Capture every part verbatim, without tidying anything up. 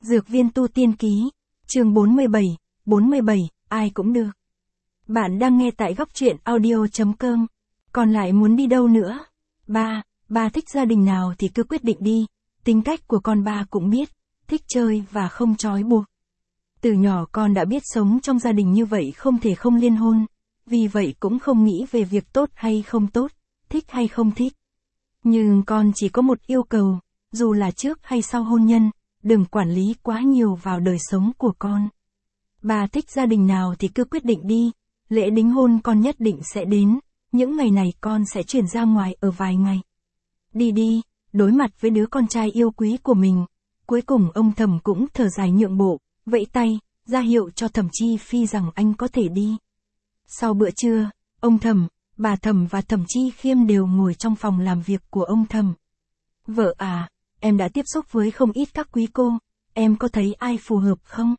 Dược viên tu tiên ký, chương bốn mươi bảy, bốn mươi bảy, ai cũng được. Bạn đang nghe tại góc truyện audio.com. Còn lại muốn đi đâu nữa? Ba, ba thích gia đình nào thì cứ quyết định đi. Tính cách của con ba cũng biết, thích chơi và không trói buộc. Từ nhỏ con đã biết sống trong gia đình như vậy không thể không liên hôn. Vì vậy cũng không nghĩ về việc tốt hay không tốt, thích hay không thích. Nhưng con chỉ có một yêu cầu, dù là trước hay sau hôn nhân, đừng quản lý quá nhiều vào đời sống của con. Bà thích gia đình nào thì cứ quyết định đi, lễ đính hôn con nhất định sẽ đến, những ngày này con sẽ chuyển ra ngoài ở vài ngày. Đi đi, đối mặt với đứa con trai yêu quý của mình. Cuối cùng ông Thẩm cũng thở dài nhượng bộ, vẫy tay, ra hiệu cho Thẩm Chi Phi rằng anh có thể đi. Sau bữa trưa, ông Thẩm, bà Thẩm và Thẩm Chi Khiêm đều ngồi trong phòng làm việc của ông Thẩm. Vợ à, em đã tiếp xúc với không ít các quý cô, em có thấy ai phù hợp không?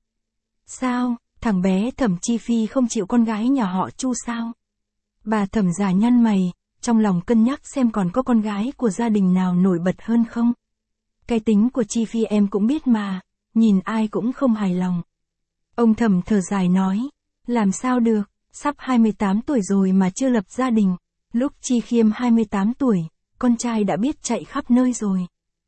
Sao, thằng bé Thẩm Chi Phi không chịu con gái nhà họ Chu sao? Bà Thẩm già nhăn mày, trong lòng cân nhắc xem còn có con gái của gia đình nào nổi bật hơn không. Cái tính của Chi Phi em cũng biết mà, nhìn ai cũng không hài lòng. Ông Thẩm thở dài nói, làm sao được, sắp hai mươi tám tuổi rồi mà chưa lập gia đình. Lúc Chi Khiêm hai mươi tám tuổi, con trai đã biết chạy khắp nơi rồi.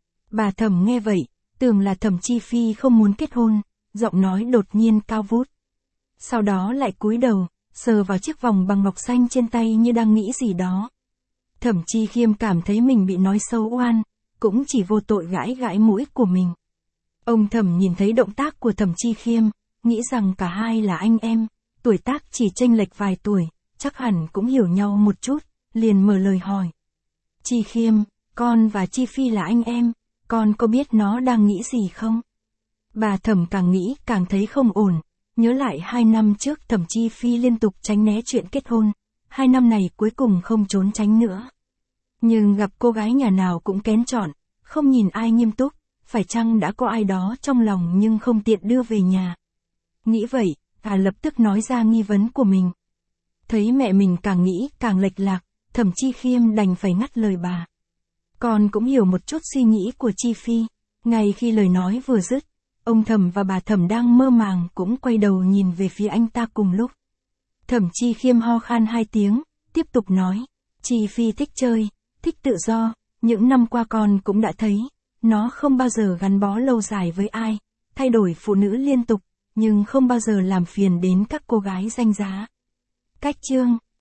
Bà Thẩm nghe vậy, tưởng là Thẩm Chi Phi không muốn kết hôn, giọng nói đột nhiên cao vút. Sau đó lại cúi đầu, sờ vào chiếc vòng bằng ngọc xanh trên tay như đang nghĩ gì đó. Thẩm Chi Khiêm cảm thấy mình bị nói xấu oan, cũng chỉ vô tội gãi gãi mũi của mình. Ông Thẩm nhìn thấy động tác của Thẩm Chi Khiêm, nghĩ rằng cả hai là anh em, tuổi tác chỉ chênh lệch vài tuổi, chắc hẳn cũng hiểu nhau một chút, liền mở lời hỏi. Chi Khiêm, con và Chi Phi là anh em, con có biết nó đang nghĩ gì không? Bà Thẩm càng nghĩ càng thấy không ổn, nhớ lại hai năm trước Thẩm Chi Phi liên tục tránh né chuyện kết hôn, hai năm này cuối cùng không trốn tránh nữa. Nhưng gặp cô gái nhà nào cũng kén chọn, không nhìn ai nghiêm túc, phải chăng đã có ai đó trong lòng nhưng không tiện đưa về nhà. Nghĩ vậy, bà lập tức nói ra nghi vấn của mình. Thấy mẹ mình càng nghĩ càng lệch lạc, Thẩm Chi Khiêm đành phải ngắt lời bà. Con cũng hiểu một chút suy nghĩ của Chi Phi. Ngay khi lời nói vừa dứt, ông Thẩm và bà Thẩm đang mơ màng cũng quay đầu nhìn về phía anh ta cùng lúc. Thẩm Chi Khiêm ho khan hai tiếng, tiếp tục nói, Chi Phi thích chơi, thích tự do, những năm qua con cũng đã thấy, nó không bao giờ gắn bó lâu dài với ai, thay đổi phụ nữ liên tục, nhưng không bao giờ làm phiền đến các cô gái danh giá. Cách chương